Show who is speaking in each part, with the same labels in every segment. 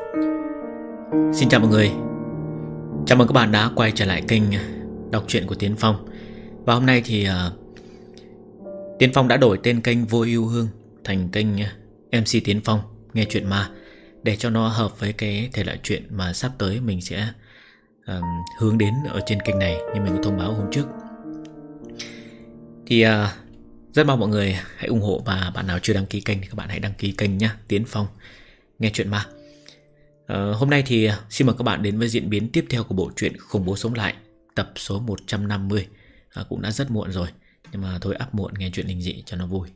Speaker 1: Xin chào mọi người. Chào mừng các bạn đã quay trở lại kênh đọc truyện của Tiến Phong. Và hôm nay thì Tiến Phong đã đổi tên kênh Vô Ưu Hương thành kênh MC Tiến Phong nghe truyện ma, để cho nó hợp với cái thể loại truyện mà sắp tới mình sẽ hướng đến ở trên kênh này, như mình có thông báo hôm trước. Thì rất mong mọi người hãy ủng hộ, và bạn nào chưa đăng ký kênh thì các bạn hãy đăng ký kênh nhé, Tiến Phong nghe truyện ma. Hôm nay thì xin mời các bạn đến với diễn biến tiếp theo của bộ truyện Khủng Bố Sống Lại, tập số 150. Cũng đã rất muộn rồi, nhưng mà thôi up muộn nghe chuyện linh dị cho nó vui.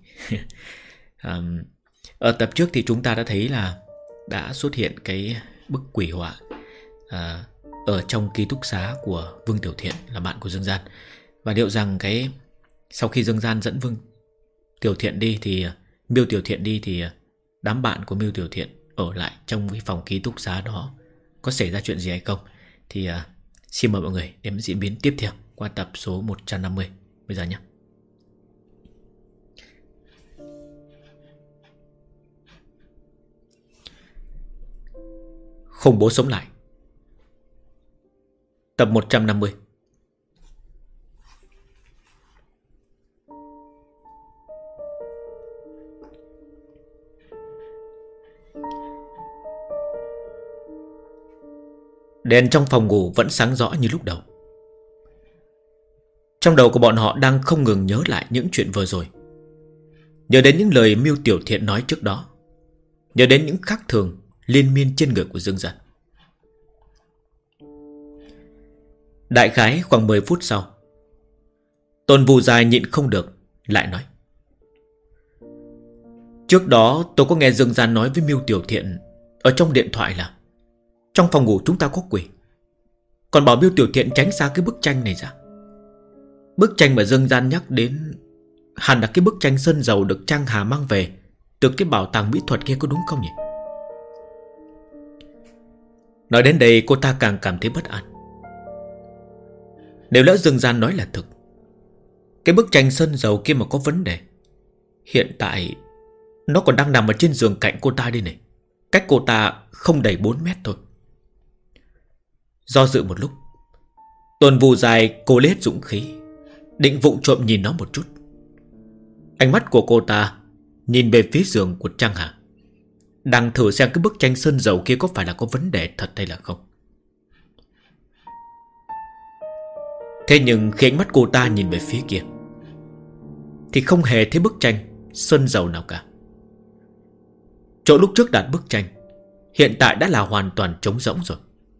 Speaker 1: Ở tập trước thì chúng ta đã thấy là đã xuất hiện cái bức quỷ họa ở trong ký túc xá của Vương Tiểu Thiện, là bạn của Dương Gian. Và liệu rằng sau khi Dương Gian dẫn Miêu Tiểu Thiện đi thì đám bạn của Miêu Tiểu Thiện ở lại trong cái phòng ký túc xá đó có xảy ra chuyện gì hay không, thì xin mời mọi người đến diễn biến tiếp theo qua tập số 150 bây giờ nhé. Khủng Bố Sống Lại, tập 150. Đèn trong phòng ngủ vẫn sáng rõ như lúc đầu. Trong đầu của bọn họ đang không ngừng nhớ lại những chuyện vừa rồi, nhớ đến những lời Miêu Tiểu Thiện nói trước đó, nhớ đến những khác thường liên miên trên người của Dương Gian. Đại khái khoảng 10 phút sau, Tôn Vù Dài nhịn không được lại nói: Trước đó tôi có nghe Dương Gian nói với Miêu Tiểu Thiện ở trong điện thoại là trong phòng ngủ chúng ta có quỷ, còn bảo Miêu Tiểu Thiện tránh xa cái bức tranh này ra. Bức tranh mà Dương Gian nhắc đến hẳn là cái bức tranh sơn dầu được Trang Hà mang về từ cái bảo tàng mỹ thuật kia, có đúng không nhỉ? Nói đến đây cô ta càng cảm thấy bất an. Nếu lỡ Dương Gian nói là thực, cái bức tranh sơn dầu kia mà có vấn đề, hiện tại nó còn đang nằm ở trên giường cạnh cô ta đây này, cách cô ta không đầy 4 mét thôi. Do dự một lúc, Tôn Vù Dài cô lấy hết dũng khí, định vụng trộm nhìn nó một chút. Ánh mắt của cô ta nhìn về phía giường của Trang Hà, đang thử xem cái bức tranh sơn dầu kia có phải là có vấn đề thật hay là không. Thế nhưng khi ánh mắt cô ta nhìn về phía kia thì không hề thấy bức tranh sơn dầu nào cả. Chỗ lúc trước đặt bức tranh hiện tại đã là hoàn toàn trống rỗng rồi.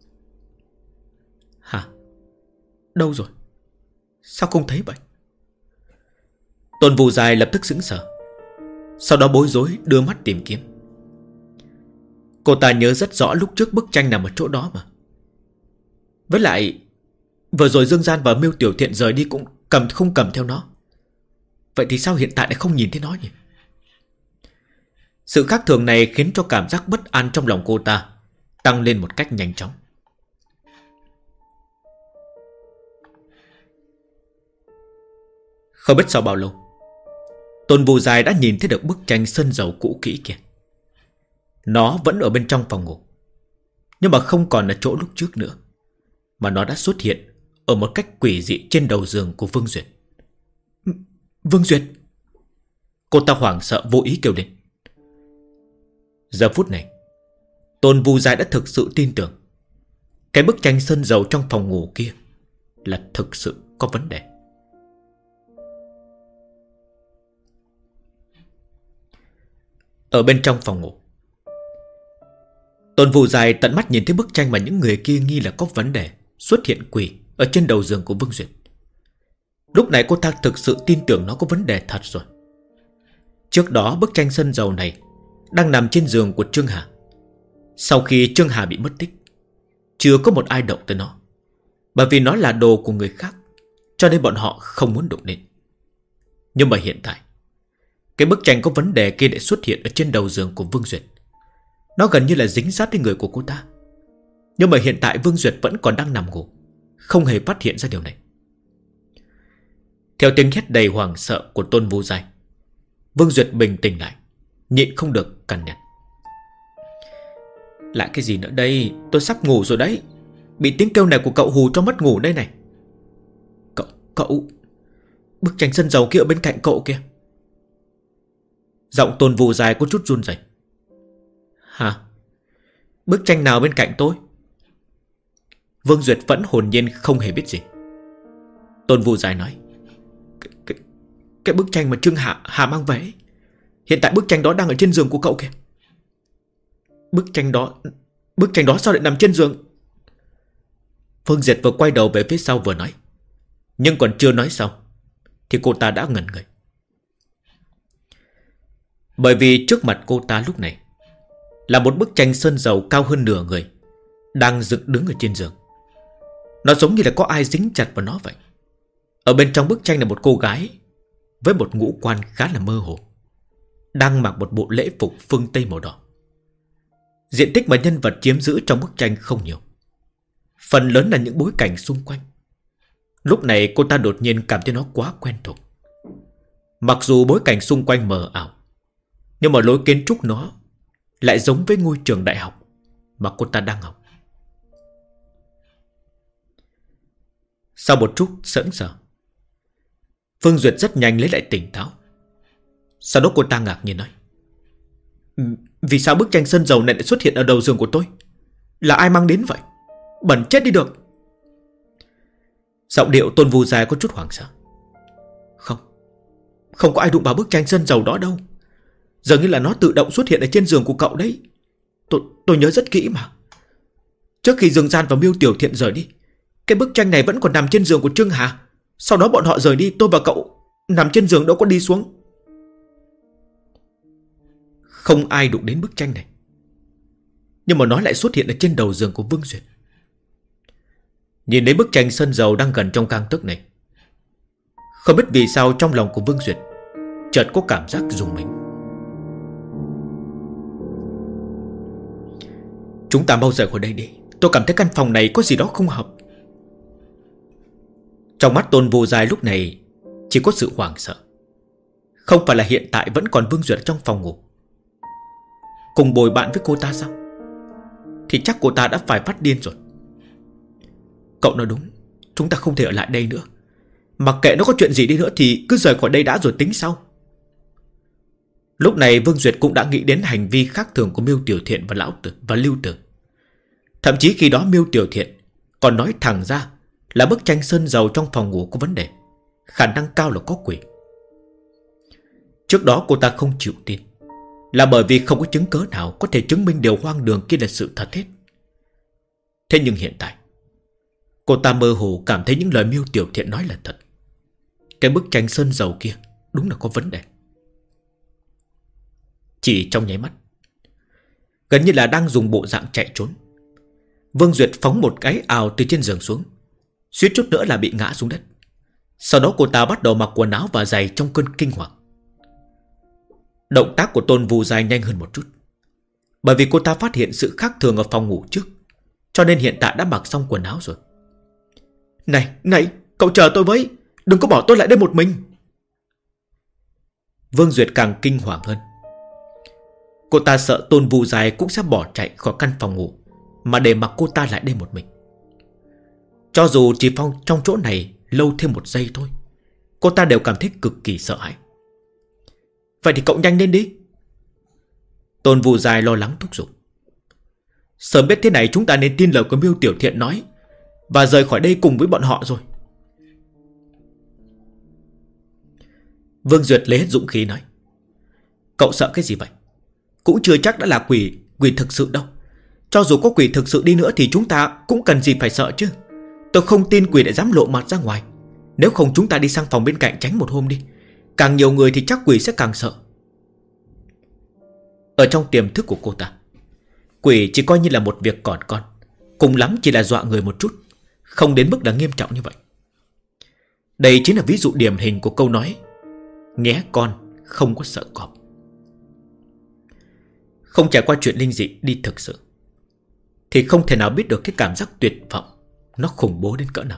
Speaker 1: Hả? Đâu rồi? Sao không thấy vậy? Tôn Vù Dài lập tức sững sờ, sau đó bối rối đưa mắt tìm kiếm. Cô ta nhớ rất rõ lúc trước bức tranh nằm ở chỗ đó mà. Với lại vừa rồi Dương Gian và Miêu Tiểu Thiện rời đi cũng không cầm theo nó. Vậy thì sao hiện tại lại không nhìn thấy nó nhỉ? Sự khác thường này khiến cho cảm giác bất an trong lòng cô ta tăng lên một cách nhanh chóng. Không biết sau bao lâu, Tôn Vù Dài đã nhìn thấy được bức tranh sơn dầu cũ kỹ kia. Nó vẫn ở bên trong phòng ngủ, nhưng mà không còn ở chỗ lúc trước nữa, mà nó đã xuất hiện ở một cách quỷ dị trên đầu giường của Vương Duyệt. Vương Duyệt! Cô ta hoảng sợ vô ý kêu lên. Giờ phút này, Tôn Vù Dài đã thực sự tin tưởng cái bức tranh sơn dầu trong phòng ngủ kia là thực sự có vấn đề. Ở bên trong phòng ngủ, Tôn Vù Dài tận mắt nhìn thấy bức tranh mà những người kia nghi là có vấn đề xuất hiện quỷ ở trên đầu giường của Vương Duyệt. Lúc này cô ta thực sự tin tưởng nó có vấn đề thật rồi. Trước đó bức tranh sơn dầu này đang nằm trên giường của Trương Hà. Sau khi Trương Hà bị mất tích, chưa có một ai động tới nó, bởi vì nó là đồ của người khác, cho nên bọn họ không muốn đụng đến. Nhưng mà hiện tại, cái bức tranh có vấn đề kia lại xuất hiện ở trên đầu giường của Vương Duyệt. Nó gần như là dính sát đến người của cô ta. Nhưng mà hiện tại Vương Duyệt vẫn còn đang nằm ngủ, không hề phát hiện ra điều này. Theo tiếng hét đầy hoảng sợ của Tôn Vô Dài, Vương Duyệt bình tĩnh lại, nhịn không được cằn nhằn. Lại cái gì nữa đây? Tôi sắp ngủ rồi đấy. Bị tiếng kêu này của cậu hù cho mất ngủ đây này. Cậu bức tranh sân dầu kia ở bên cạnh cậu kìa. Giọng Tôn Vũ dài có chút run rẩy. Hả? Bức tranh nào bên cạnh tôi? Vương Duyệt vẫn hồn nhiên không hề biết gì. Tôn Vũ dài nói, cái bức tranh mà Trương Hà mang về. Hiện tại bức tranh đó đang ở trên giường của cậu kìa. Bức tranh đó sao lại nằm trên giường? Vương Duyệt vừa quay đầu về phía sau vừa nói. Nhưng còn chưa nói xong thì cô ta đã ngẩn người. Bởi vì trước mặt cô ta lúc này là một bức tranh sơn dầu cao hơn nửa người, đang dựng đứng ở trên giường. Nó giống như là có ai dính chặt vào nó vậy. Ở bên trong bức tranh là một cô gái với một ngũ quan khá là mơ hồ, đang mặc một bộ lễ phục phương Tây màu đỏ. Diện tích mà nhân vật chiếm giữ trong bức tranh không nhiều, phần lớn là những bối cảnh xung quanh. Lúc này cô ta đột nhiên cảm thấy nó quá quen thuộc. Mặc dù bối cảnh xung quanh mờ ảo, nhưng mà lối kiến trúc nó lại giống với ngôi trường đại học mà cô ta đang học. Sau một chút sững sờ, Phương Duyệt rất nhanh lấy lại tỉnh táo. Sau đó cô ta ngạc nhiên nói, vì sao bức tranh sơn dầu này lại xuất hiện ở đầu giường của tôi? Là ai mang đến vậy? Bẩn chết đi được. Giọng điệu Tôn Vũ dài có chút hoảng sợ. Không có ai đụng vào bức tranh sơn dầu đó đâu. Dường như là nó tự động xuất hiện ở trên giường của cậu đấy. Tôi nhớ rất kỹ mà. Trước khi Dương Gian và Miêu Tiểu Thiện rời đi, cái bức tranh này vẫn còn nằm trên giường của Trương Hà. Sau đó bọn họ rời đi, tôi và cậu nằm trên giường đâu có đi xuống. Không ai đụng đến bức tranh này, nhưng mà nó lại xuất hiện ở trên đầu giường của Vương Duyệt. Nhìn thấy bức tranh sơn dầu đang gần trong gang tấc này, không biết vì sao trong lòng của Vương Duyệt chợt có cảm giác rùng mình. Chúng ta mau rời khỏi đây đi. Tôi cảm thấy căn phòng này có gì đó không hợp. Trong mắt Tôn Vô Dài lúc này chỉ có sự hoảng sợ. Không phải là hiện tại vẫn còn Vương Duyệt trong phòng ngủ cùng bồi bạn với cô ta sao? Thì chắc cô ta đã phải phát điên rồi. Cậu nói đúng, chúng ta không thể ở lại đây nữa. Mặc kệ nó có chuyện gì đi nữa thì cứ rời khỏi đây đã rồi tính sau. Lúc này Vương Duyệt cũng đã nghĩ đến hành vi khác thường của Miêu Tiểu Thiện và Lưu Tử. Thậm chí khi đó Miêu Tiểu Thiện còn nói thẳng ra là bức tranh sơn dầu trong phòng ngủ có vấn đề, khả năng cao là có quỷ. Trước đó cô ta không chịu tin là bởi vì không có chứng cớ nào có thể chứng minh điều hoang đường kia là sự thật hết. Thế nhưng hiện tại cô ta mơ hồ cảm thấy những lời Miêu Tiểu Thiện nói là thật. Cái bức tranh sơn dầu kia đúng là có vấn đề. Chỉ trong nháy mắt, gần như là đang dùng bộ dạng chạy trốn, Vương Duyệt phóng một cái ào từ trên giường xuống, suýt chút nữa là bị ngã xuống đất. Sau đó cô ta bắt đầu mặc quần áo và giày trong cơn kinh hoàng. Động tác của Tôn Vũ Dài nhanh hơn một chút, bởi vì cô ta phát hiện sự khác thường ở phòng ngủ trước, cho nên hiện tại đã mặc xong quần áo rồi. Này, cậu chờ tôi với, đừng có bỏ tôi lại đây một mình. Vương Duyệt càng kinh hoàng hơn. Cô ta sợ Tôn Vũ Dài cũng sẽ bỏ chạy khỏi căn phòng ngủ mà để mặc cô ta lại đây một mình. Cho dù chỉ phong trong chỗ này lâu thêm một giây thôi, cô ta đều cảm thấy cực kỳ sợ hãi. Vậy thì cậu nhanh lên đi. Tôn Vũ Dài lo lắng thúc giục. Sớm biết thế này chúng ta nên tin lời của Miêu Tiểu Thiện nói và rời khỏi đây cùng với bọn họ rồi. Vương Duyệt lấy hết dũng khí nói. Cậu sợ cái gì vậy? Cũng chưa chắc đã là quỷ thực sự đâu. Cho dù có quỷ thực sự đi nữa thì chúng ta cũng cần gì phải sợ chứ. Tôi không tin quỷ lại dám lộ mặt ra ngoài. Nếu không chúng ta đi sang phòng bên cạnh tránh một hôm đi. Càng nhiều người thì chắc quỷ sẽ càng sợ. Ở trong tiềm thức của cô ta, quỷ chỉ coi như là một việc còn con, cùng lắm chỉ là dọa người một chút, không đến mức là nghiêm trọng như vậy. Đây chính là ví dụ điển hình của câu nói nghé con không có sợ cọp. Không trải qua chuyện linh dị đi thực sự thì không thể nào biết được cái cảm giác tuyệt vọng nó khủng bố đến cỡ nào.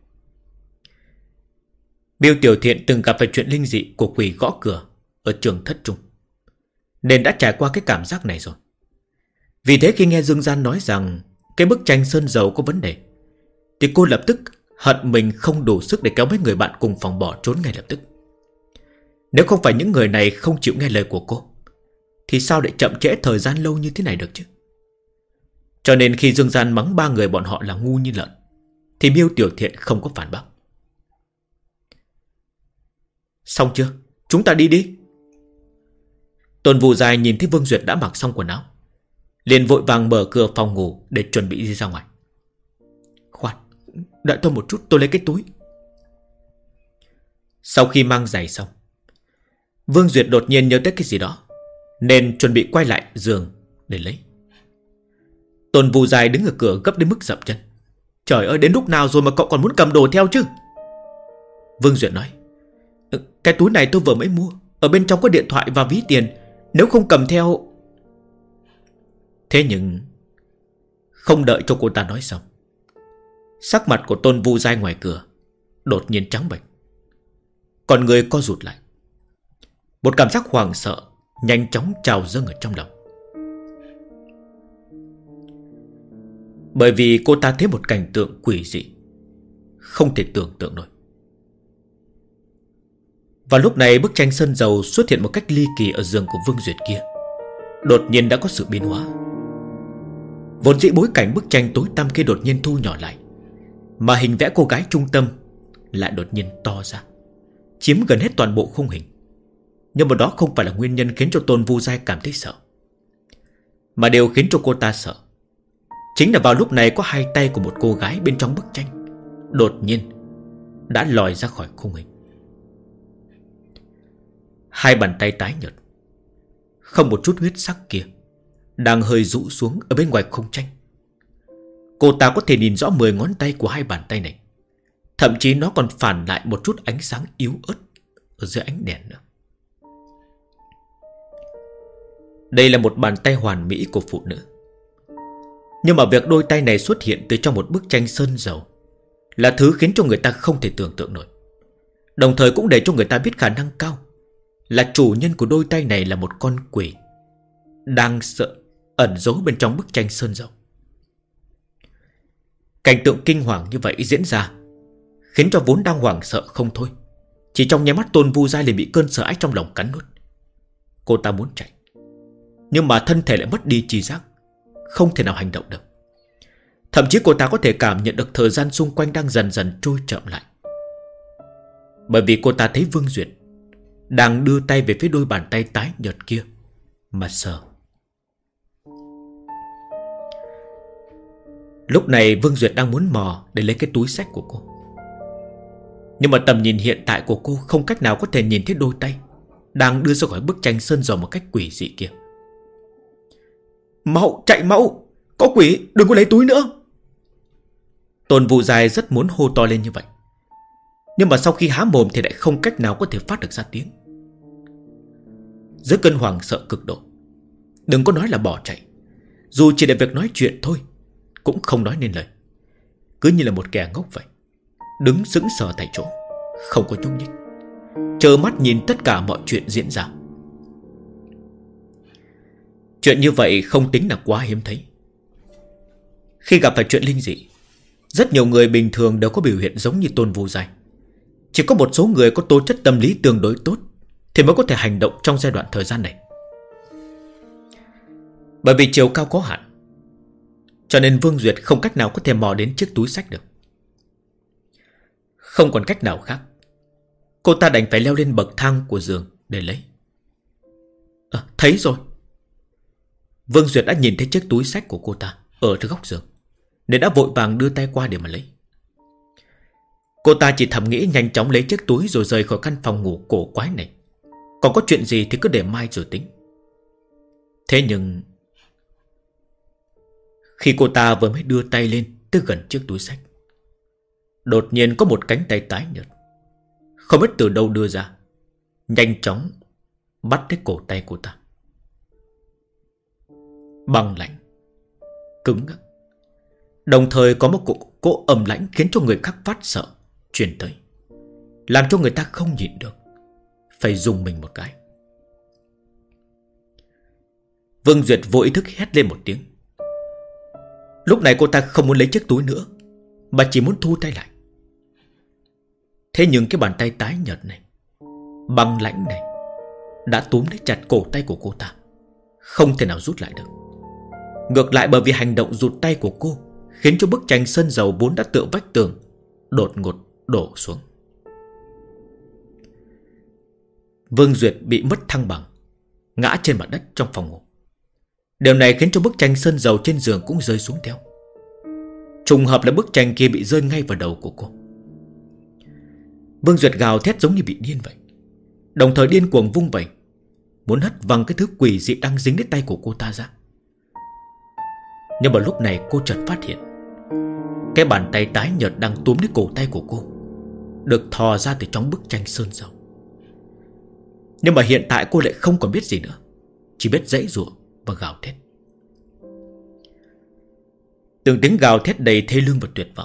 Speaker 1: Miêu Tiểu Thiện từng gặp phải chuyện linh dị của quỷ gõ cửa ở trường thất trung, nên đã trải qua cái cảm giác này rồi. Vì thế khi nghe Dương Gian nói rằng cái bức tranh sơn dầu có vấn đề, thì cô lập tức hận mình không đủ sức để kéo mấy người bạn cùng phòng bỏ trốn ngay lập tức. Nếu không phải những người này không chịu nghe lời của cô, thì sao lại chậm trễ thời gian lâu như thế này được chứ? Cho nên khi Dương Gian mắng ba người bọn họ là ngu như lợn, thì Miêu Tiểu Thiện không có phản bác. Xong chưa? Chúng ta đi đi. Tôn Vũ Dài nhìn thấy Vương Duyệt đã mặc xong quần áo, liền vội vàng mở cửa phòng ngủ để chuẩn bị đi ra ngoài. Khoan, đợi tôi một chút, tôi lấy cái túi. Sau khi mang giày xong, Vương Duyệt đột nhiên nhớ tới cái gì đó, nên chuẩn bị quay lại giường để lấy. Tôn Vũ Dài đứng ở cửa gấp đến mức dậm chân. Trời ơi, đến lúc nào rồi mà cậu còn muốn cầm đồ theo chứ? Vương Duyệt nói, cái túi này tôi vừa mới mua, ở bên trong có điện thoại và ví tiền, nếu không cầm theo... Thế nhưng không đợi cho cô ta nói xong, sắc mặt của Tôn Vũ Dài ngoài cửa đột nhiên trắng bệch, còn người co rụt lại. Một cảm giác hoảng sợ nhanh chóng trào dâng ở trong lòng. Bởi vì cô ta thấy một cảnh tượng quỷ dị, không thể tưởng tượng nổi. Và lúc này bức tranh sơn dầu xuất hiện một cách ly kỳ ở giường của Vương Duyệt kia đột nhiên đã có sự biến hóa. Vốn dĩ bối cảnh bức tranh tối tăm kia đột nhiên thu nhỏ lại, mà hình vẽ cô gái trung tâm lại đột nhiên to ra, chiếm gần hết toàn bộ khung hình. Nhưng mà đó không phải là nguyên nhân khiến cho Tôn Vũ Dài cảm thấy sợ, mà điều khiến cho cô ta sợ chính là vào lúc này có hai tay của một cô gái bên trong bức tranh đột nhiên đã lòi ra khỏi khung hình. Hai bàn tay tái nhợt, không một chút huyết sắc kia, đang hơi rũ xuống ở bên ngoài khung tranh. Cô ta có thể nhìn rõ 10 ngón tay của hai bàn tay này, thậm chí nó còn phản lại một chút ánh sáng yếu ớt ở dưới ánh đèn nữa. Đây là một bàn tay hoàn mỹ của phụ nữ. Nhưng mà việc đôi tay này xuất hiện từ trong một bức tranh sơn dầu là thứ khiến cho người ta không thể tưởng tượng nổi, đồng thời cũng để cho người ta biết khả năng cao là chủ nhân của đôi tay này là một con quỷ đang sợ ẩn giấu bên trong bức tranh sơn dầu. Cảnh tượng kinh hoàng như vậy diễn ra khiến cho vốn đang hoảng sợ không thôi, chỉ trong nháy mắt Tôn Vũ Dài liền bị cơn sợ hãi trong lòng cắn nuốt. Cô ta muốn chạy, nhưng mà thân thể lại mất đi tri giác, không thể nào hành động được. Thậm chí cô ta có thể cảm nhận được thời gian xung quanh đang dần dần trôi chậm lại, bởi vì cô ta thấy Vương Duyệt đang đưa tay về phía đôi bàn tay tái nhợt kia mà sờ. Lúc này Vương Duyệt đang muốn mò để lấy cái túi xách của cô, nhưng mà tầm nhìn hiện tại của cô không cách nào có thể nhìn thấy đôi tay đang đưa ra khỏi bức tranh sơn dầu một cách quỷ dị kia. Mau, chạy mau, có quỷ, đừng có lấy túi nữa. Tôn Vũ Dài rất muốn hô to lên như vậy, nhưng mà sau khi há mồm thì lại không cách nào có thể phát được ra tiếng. Dưới cơn hoảng sợ cực độ, đừng có nói là bỏ chạy, dù chỉ để việc nói chuyện thôi cũng không nói nên lời, cứ như là một kẻ ngốc vậy, đứng sững sờ tại chỗ, không có nhúc nhích, trơ mắt nhìn tất cả mọi chuyện diễn ra. Chuyện như vậy không tính là quá hiếm thấy. Khi gặp phải chuyện linh dị, rất nhiều người bình thường đều có biểu hiện giống như Tôn Vũ Dài. Chỉ có một số người có tố chất tâm lý tương đối tốt thì mới có thể hành động trong giai đoạn thời gian này. Bởi vì chiều cao có hạn, cho nên Vương Duyệt không cách nào có thể mò đến chiếc túi xách được. Không còn cách nào khác, cô ta đành phải leo lên bậc thang của giường để lấy. Thấy rồi. Vương Duyệt đã nhìn thấy chiếc túi xách của cô ta ở trên góc giường, nên đã vội vàng đưa tay qua để mà lấy. Cô ta chỉ thầm nghĩ nhanh chóng lấy chiếc túi rồi rời khỏi căn phòng ngủ cổ quái này. Còn có chuyện gì thì cứ để mai rồi tính. Thế nhưng khi cô ta vừa mới đưa tay lên tới gần chiếc túi xách, đột nhiên có một cánh tay tái nhợt, không biết từ đâu đưa ra, nhanh chóng bắt lấy cổ tay cô ta. Băng lạnh, cứng ngắc, đồng thời có một cỗ ẩm lãnh khiến cho người khác phát sợ truyền tới, làm cho người ta không nhịn được phải dùng mình một cái. Vương Duyệt vô ý thức hét lên một tiếng. Lúc này cô ta không muốn lấy chiếc túi nữa, mà chỉ muốn thu tay lại. Thế nhưng cái bàn tay tái nhợt này, băng lãnh này, đã túm lấy chặt cổ tay của cô ta, không thể nào rút lại được. Ngược lại, bởi vì hành động rụt tay của cô khiến cho bức tranh sơn dầu vốn đã tựa vách tường đột ngột đổ xuống. Vương Duyệt bị mất thăng bằng, ngã trên mặt đất trong phòng ngủ. Điều này khiến cho bức tranh sơn dầu trên giường cũng rơi xuống theo. Trùng hợp là bức tranh kia bị rơi ngay vào đầu của cô. Vương Duyệt gào thét giống như bị điên vậy, đồng thời điên cuồng vung vẩy, muốn hất văng cái thứ quỷ dị đang dính đến tay của cô ta ra. Nhưng mà lúc này cô chợt phát hiện cái bàn tay tái nhợt đang túm lấy cổ tay của cô được thò ra từ trong bức tranh sơn dầu. Nhưng mà hiện tại cô lại không còn biết gì nữa, chỉ biết giãy giụa và gào thét. Từng tiếng gào thét đầy thê lương và tuyệt vọng.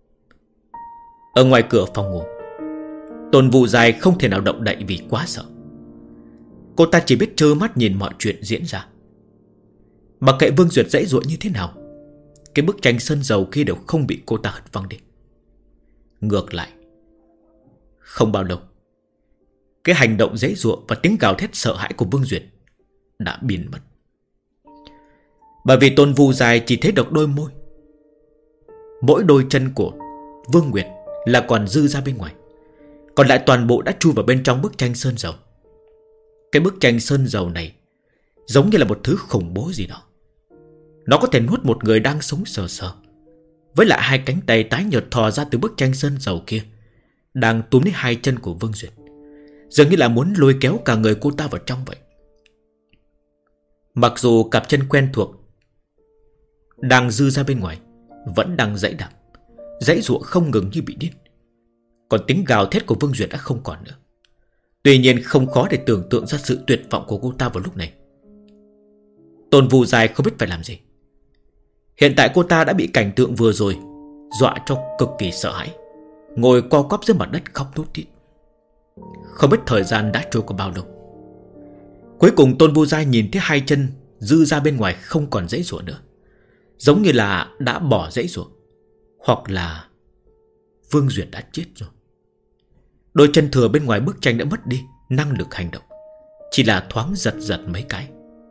Speaker 1: Ở ngoài cửa phòng ngủ, Tôn Vụ Dài không thể nào động đậy vì quá sợ. Cô ta chỉ biết trơ mắt nhìn mọi chuyện diễn ra. Mặc kệ Vương Duyệt giãy giụa như thế nào, cái bức tranh sơn dầu kia đều không bị cô ta hất văng đi. Ngược lại, không bao lâu, cái hành động giãy giụa và tiếng gào thét sợ hãi của Vương Duyệt đã biến mất. Bởi vì Tôn Vụ Dài chỉ thấy được đôi môi, mỗi đôi chân của Vương Nguyệt là còn dư ra bên ngoài, còn lại toàn bộ đã chui vào bên trong bức tranh sơn dầu. Cái bức tranh sơn dầu này giống như là một thứ khủng bố gì đó. Nó có thể nuốt một người đang sống sờ sờ, với lại hai cánh tay tái nhợt thò ra từ bức tranh sơn dầu kia đang túm lấy hai chân của Vương Duyệt, dường như là muốn lôi kéo cả người cô ta vào trong vậy. Mặc dù cặp chân quen thuộc đang dư ra bên ngoài vẫn đang giãy đạp, giãy giụa không ngừng như bị điên, còn tiếng gào thét của Vương Duyệt đã không còn nữa. Tuy nhiên không khó để tưởng tượng ra sự tuyệt vọng của cô ta vào lúc này. Tôn Vụ Dài không biết phải làm gì. Hiện tại cô ta đã bị cảnh tượng vừa rồi dọa cho cực kỳ sợ hãi, ngồi co quắp dưới mặt đất khóc thút thít. Không biết thời gian đã trôi qua bao lâu. Cuối cùng Tôn Vụ Dài nhìn thấy hai chân dư ra bên ngoài không còn giãy giụa nữa, giống như là đã bỏ giãy giụa, hoặc là Vương Duyệt đã chết rồi. Đôi chân thừa bên ngoài bức tranh đã mất đi năng lực hành động, chỉ là thoáng giật giật mấy cái.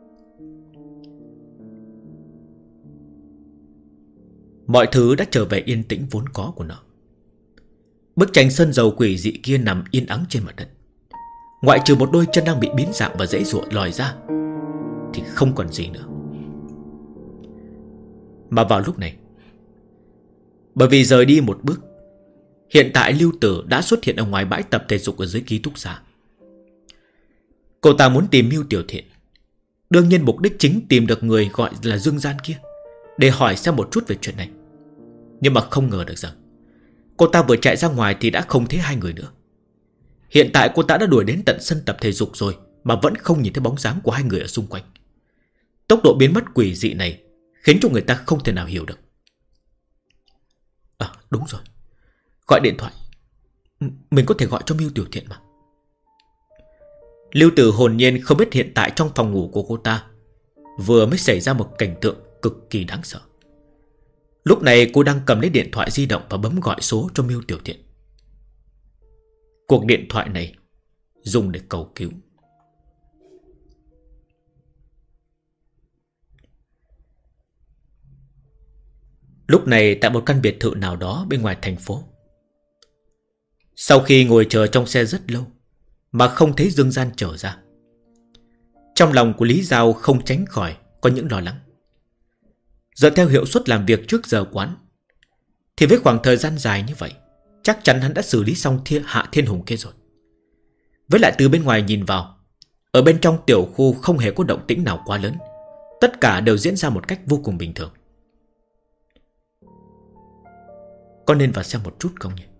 Speaker 1: Mọi thứ đã trở về yên tĩnh vốn có của nó. Bức tranh sơn dầu quỷ dị kia nằm yên ắng trên mặt đất, ngoại trừ một đôi chân đang bị biến dạng và giãy giụa lòi ra thì không còn gì nữa. Mà vào lúc này, bởi vì rời đi một bước, hiện tại Lưu Tử đã xuất hiện ở ngoài bãi tập thể dục ở dưới ký túc xá. Cô ta muốn tìm Mưu Tiểu Thiện, đương nhiên mục đích chính tìm được người gọi là Dương Gian kia, để hỏi xem một chút về chuyện này. Nhưng mà không ngờ được rằng cô ta vừa chạy ra ngoài thì đã không thấy hai người nữa. Hiện tại cô ta đã đuổi đến tận sân tập thể dục rồi mà vẫn không nhìn thấy bóng dáng của hai người ở xung quanh. Tốc độ biến mất quỷ dị này khiến cho người ta không thể nào hiểu được. À đúng rồi, gọi điện thoại. Mình có thể gọi cho Mưu Tiểu Thiện mà. Lưu Tử hồn nhiên không biết hiện tại trong phòng ngủ của cô ta vừa mới xảy ra một cảnh tượng cực kỳ đáng sợ. Lúc này cô đang cầm lấy điện thoại di động và bấm gọi số cho Mưu Tiểu Thiện. Cuộc điện thoại này dùng để cầu cứu. Lúc này tại một căn biệt thự nào đó bên ngoài thành phố, sau khi ngồi chờ trong xe rất lâu mà không thấy Dương Gian trở ra, trong lòng của Lý Giao không tránh khỏi có những lo lắng. Dựa theo hiệu suất làm việc trước giờ quán thì với khoảng thời gian dài như vậy, chắc chắn hắn đã xử lý xong Hạ Thiên Hùng kia rồi. Với lại từ bên ngoài nhìn vào, ở bên trong tiểu khu không hề có động tĩnh nào quá lớn, tất cả đều diễn ra một cách vô cùng bình thường. Có nên vào xem một chút không nhỉ?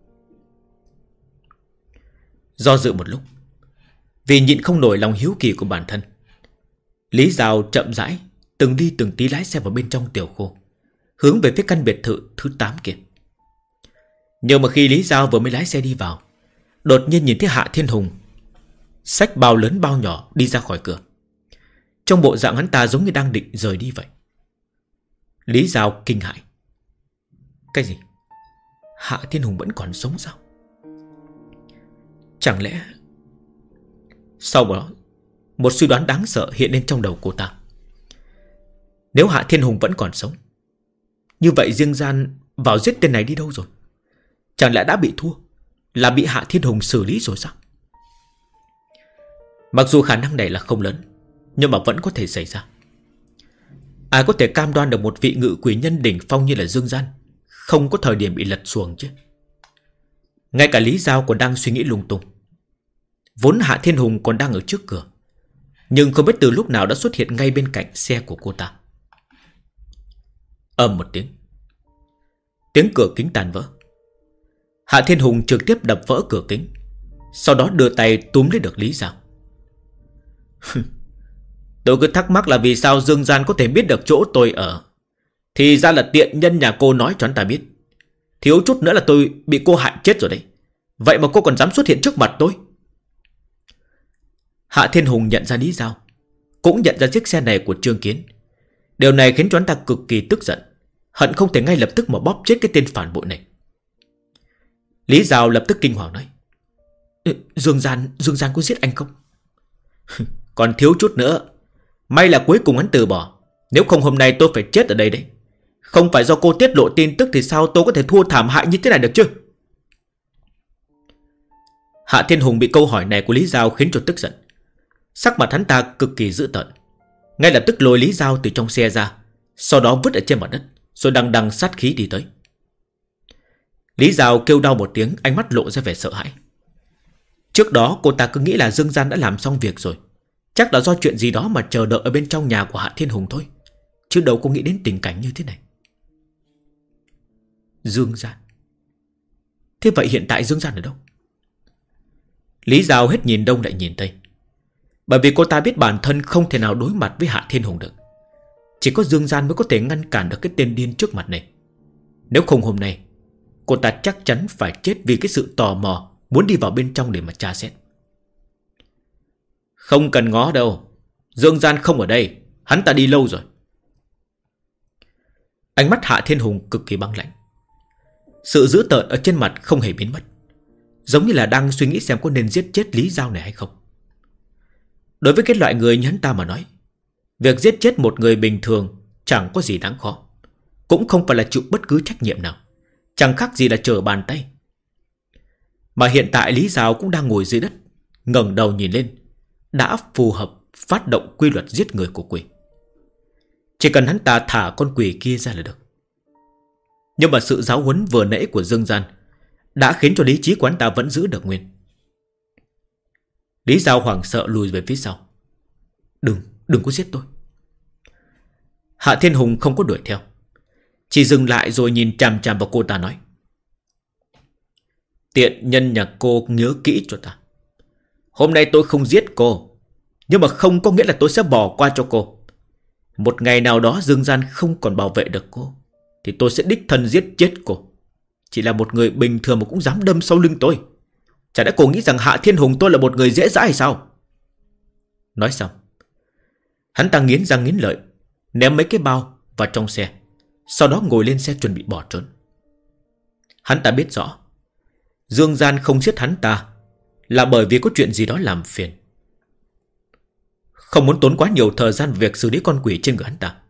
Speaker 1: Do dự một lúc, vì nhịn không nổi lòng hiếu kỳ của bản thân, Lý Giao chậm rãi từng đi từng tí lái xe vào bên trong tiểu khu, hướng về phía căn biệt thự thứ 8 kia. Nhưng mà khi Lý Giao vừa mới lái xe đi vào, đột nhiên nhìn thấy Hạ Thiên Hùng xách bao lớn bao nhỏ đi ra khỏi cửa. Trong bộ dạng hắn ta giống như đang định rời đi vậy. Lý Giao kinh hãi. Cái gì? Hạ Thiên Hùng vẫn còn sống sao? Chẳng lẽ... Sau đó, một suy đoán đáng sợ hiện lên trong đầu cô ta. Nếu Hạ Thiên Hùng vẫn còn sống, như vậy Dương Gian vào giết tên này đi đâu rồi? Chẳng lẽ đã bị thua, là bị Hạ Thiên Hùng xử lý rồi sao? Mặc dù khả năng này là không lớn, nhưng mà vẫn có thể xảy ra. Ai có thể cam đoan được một vị ngự quỷ nhân đỉnh phong như là Dương Gian không có thời điểm bị lật xuồng chứ? Ngay cả Lý Giao còn đang suy nghĩ lung tung. Vốn Hạ Thiên Hùng còn đang ở trước cửa, nhưng không biết từ lúc nào đã xuất hiện ngay bên cạnh xe của cô ta. Ầm một tiếng, tiếng cửa kính tàn vỡ. Hạ Thiên Hùng trực tiếp đập vỡ cửa kính, sau đó đưa tay túm lấy được Lý Giao. Tôi cứ thắc mắc là vì sao Dương Gian có thể biết được chỗ tôi ở. Thì ra là tiện nhân nhà cô nói cho anh ta biết. Thiếu chút nữa là tôi bị cô hại chết rồi đấy. Vậy mà cô còn dám xuất hiện trước mặt tôi. Hạ Thiên Hùng nhận ra Lý Giao, cũng nhận ra chiếc xe này của Trương Kiến. Điều này khiến cho anh ta cực kỳ tức giận, hận không thể ngay lập tức mà bóp chết cái tên phản bội này. Lý Giao lập tức kinh hoàng nói: Dương Gian có giết anh không? Còn thiếu chút nữa. May là cuối cùng hắn từ bỏ, nếu không hôm nay tôi phải chết ở đây đấy. Không phải do cô tiết lộ tin tức thì sao tôi có thể thua thảm hại như thế này được chứ? Hạ Thiên Hùng bị câu hỏi này của Lý Giao khiến cho tức giận. Sắc mặt hắn ta cực kỳ dữ tợn, ngay lập tức lôi Lý Giao từ trong xe ra, sau đó vứt ở trên mặt đất, rồi đằng đằng sát khí đi tới. Lý Giao kêu đau một tiếng, ánh mắt lộ ra vẻ sợ hãi. Trước đó cô ta cứ nghĩ là Dương Gian đã làm xong việc rồi, chắc là do chuyện gì đó mà chờ đợi ở bên trong nhà của Hạ Thiên Hùng thôi, chứ đâu có nghĩ đến tình cảnh như thế này. Dương Gian. Thế vậy hiện tại Dương Gian ở đâu? Lý Giao hết nhìn đông lại nhìn tây, bởi vì cô ta biết bản thân không thể nào đối mặt với Hạ Thiên Hùng được. Chỉ có Dương Gian mới có thể ngăn cản được cái tên điên trước mặt này. Nếu không hôm nay cô ta chắc chắn phải chết vì cái sự tò mò muốn đi vào bên trong để mà tra xét. Không cần ngó đâu, Dương Gian không ở đây, hắn ta đi lâu rồi. Ánh mắt Hạ Thiên Hùng cực kỳ băng lạnh, sự dữ tợn ở trên mặt không hề biến mất, giống như là đang suy nghĩ xem có nên giết chết Lý Giao này hay không. Đối với cái loại người như hắn ta mà nói, việc giết chết một người bình thường chẳng có gì đáng khó, cũng không phải là chịu bất cứ trách nhiệm nào, chẳng khác gì là trở bàn tay. Mà hiện tại Lý Giao cũng đang ngồi dưới đất, ngẩng đầu nhìn lên, đã phù hợp phát động quy luật giết người của quỷ. Chỉ cần hắn ta thả con quỷ kia ra là được. Nhưng mà sự giáo huấn vừa nãy của Dương Gian đã khiến cho lý trí của hắn ta vẫn giữ được nguyên. Lý Giao hoảng sợ lùi về phía sau. Đừng có giết tôi. Hạ Thiên Hùng không có đuổi theo, chỉ dừng lại rồi nhìn chằm chằm vào cô ta nói: Tiện nhân nhà cô nhớ kỹ cho ta. Hôm nay tôi không giết cô, nhưng mà không có nghĩa là tôi sẽ bỏ qua cho cô. Một ngày nào đó Dương Gian không còn bảo vệ được cô, thì tôi sẽ đích thân giết chết cô. Chỉ là một người bình thường mà cũng dám đâm sau lưng tôi. Chả lẽ cô nghĩ rằng Hạ Thiên Hùng tôi là một người dễ dãi hay sao? Nói xong, hắn ta nghiến răng nghiến lợi, ném mấy cái bao vào trong xe, sau đó ngồi lên xe chuẩn bị bỏ trốn. Hắn ta biết rõ Dương Gian không giết hắn ta là bởi vì có chuyện gì đó làm phiền, không muốn tốn quá nhiều thời gian về việc xử lý con quỷ trên người hắn ta.